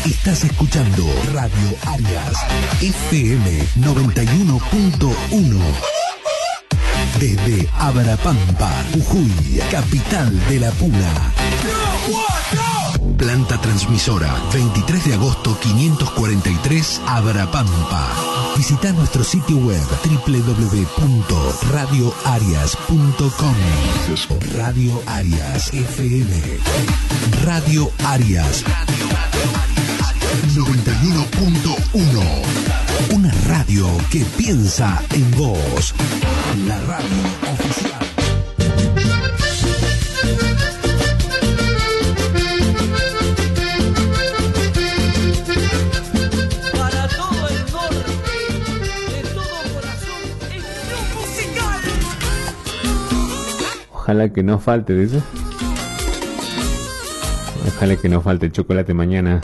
Estás escuchando Radio Arias, FM 91.1. Desde Abrapampa, Jujuy, capital de la Puna. Planta transmisora, 23 de agosto 543, Abrapampa. Visita nuestro sitio web www.radioarias.com. Radio Arias FM. Radio Arias 91.1. Una radio que piensa en vos. La radio oficial. Para todo el norte, de todo corazón, Estación Musical. Ojalá que no falte, dice. Ojalá que no falte chocolate mañana.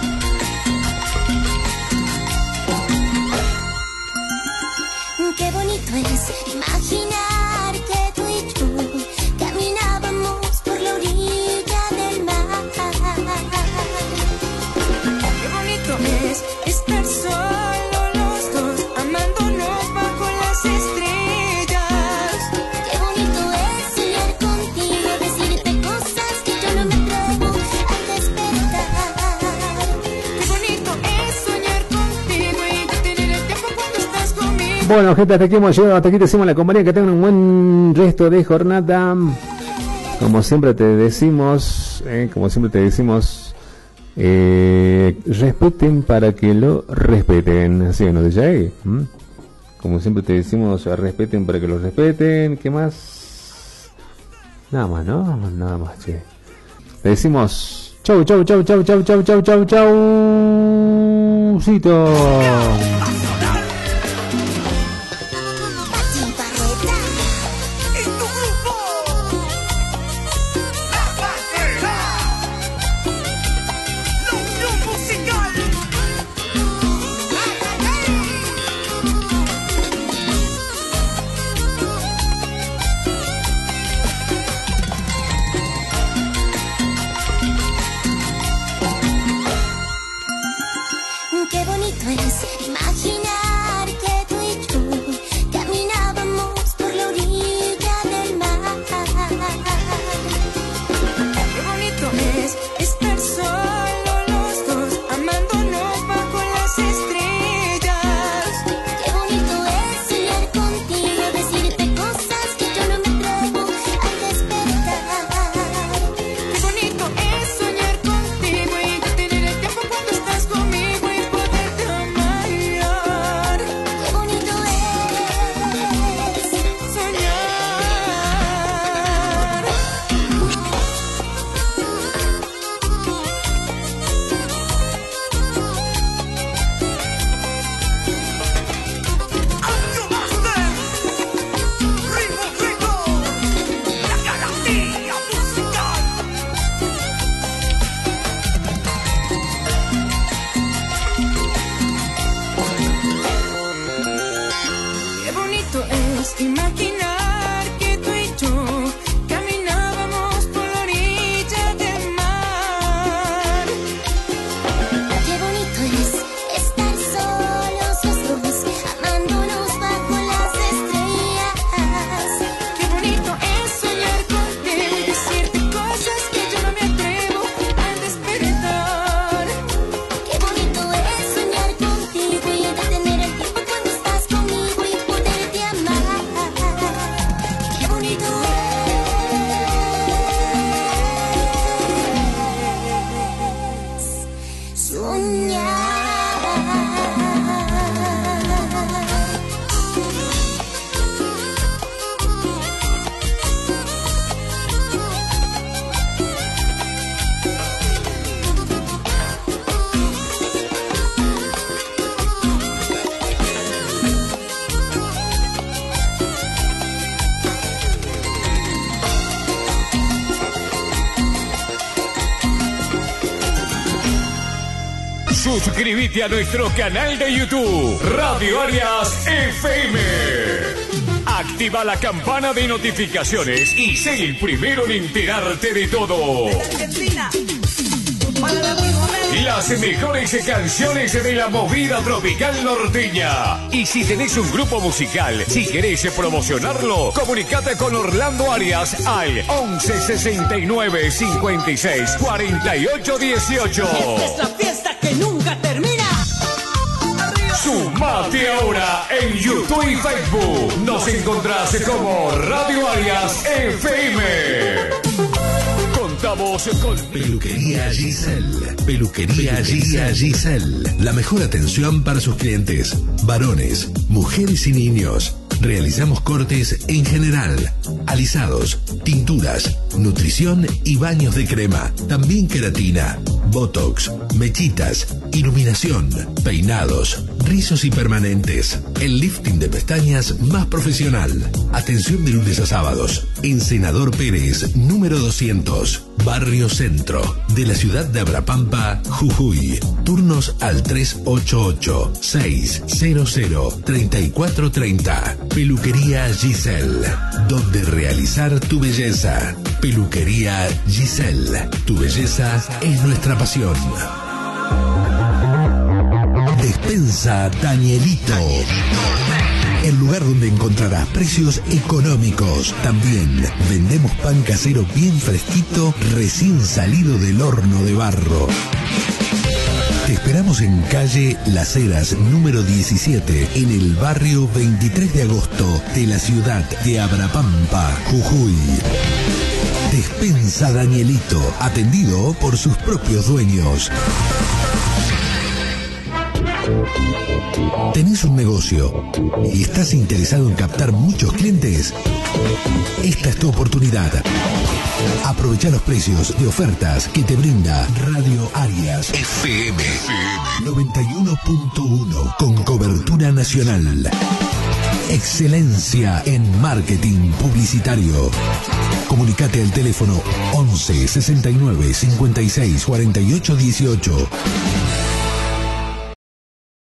Qué bonito es imaginar que tú y yo caminábamos por la orilla del mar. Qué bonito es estar solo los dos, amándonos bajo las estrellas. Qué bonito es soñar contigo, decirte cosas que yo no me atrevo al despertar. Qué bonito es soñar contigo y tener el tiempo cuando estás conmigo. Bueno, gente, hasta aquí hemos llegado. Hasta aquí te decimos la compañía. Que tengan un buen resto de jornada. Como siempre te decimos, respeten para que lo respeten. Así nos dice ahí. Como siempre te decimos, respeten para que lo respeten. ¿Qué más? Nada más, ¿no? Nada más, che. Te decimos chau, chau, chau, chau, chau, chau, chau, chau, chau. Cito. Pati Barreta, En tu grupo, La Bandera, la Unión Musical. qué bonito es imaginar que tú y yo caminábamos por la orilla del mar. Qué bonito es estar solo los dos, amándonos bajo las estrellas. Qué bonito es soñar contigo, decirte cosas que yo no me atrevo al despertar. Qué bonito es soñar contigo y tener el tiempo cuando estás conmigo y poderte amar. Qué bonito es Soñar. Año Master, Ritmo Rico, la garantía musical. Qué bonito es imaginar que tú y yo caminábamos por la orilla del mar. Qué bonito es estar solos los dos, amándonos bajo las estrellas. Qué bonito es soñar contigo y decirte cosas que yo no me atrevo al despertar. Qué bonito es soñar contigo y detener el tiempo cuando estás conmigo y poderte amar. Qué bonito es soñar. Suscríbete a nuestro canal de YouTube, Radio Arias FM. Activa la campana de notificaciones y sé el primero en enterarte de todo. Argentina, para la las mejores canciones de la movida tropical norteña. Y si tenés un grupo musical, si querés promocionarlo, comunicate con Orlando Arias al 11 69 56 48 18. Esta es la fiesta que nunca termina. Sumate ahora en YouTube y Facebook. Nos encontrás como Radio Arias FM. Contamos con Peluquería Giselle. Peluquería Giselle. La mejor atención para sus clientes, varones, mujeres y niños. Realizamos cortes en general, alisados, tinturas, nutrición y baños de crema. También queratina, botox, mechitas, iluminación, peinados, rizos y permanentes. El lifting de pestañas más profesional. Atención de lunes a sábados. En Senador Pérez, número 200, Barrio Centro, de la ciudad de Abrapampa, Jujuy. Turnos al 388-600-3430. Peluquería Giselle, donde realizar tu belleza. Peluquería Giselle, tu belleza es nuestra pasión. Despensa Danielito. El lugar donde encontrarás precios económicos. También vendemos pan casero bien fresquito, recién salido del horno de barro. Te esperamos en calle Las Heras, número 17, en el barrio 23 de agosto de la ciudad de Abrapampa, Jujuy. Despensa Danielito, atendido por sus propios dueños. ¿Tenés un negocio y estás interesado en captar muchos clientes? Esta es tu oportunidad. Aprovecha los precios de ofertas que te brinda Radio Arias FM 91.1 con cobertura nacional. Excelencia en marketing publicitario. Comunicate al teléfono 11 69 56 48 18.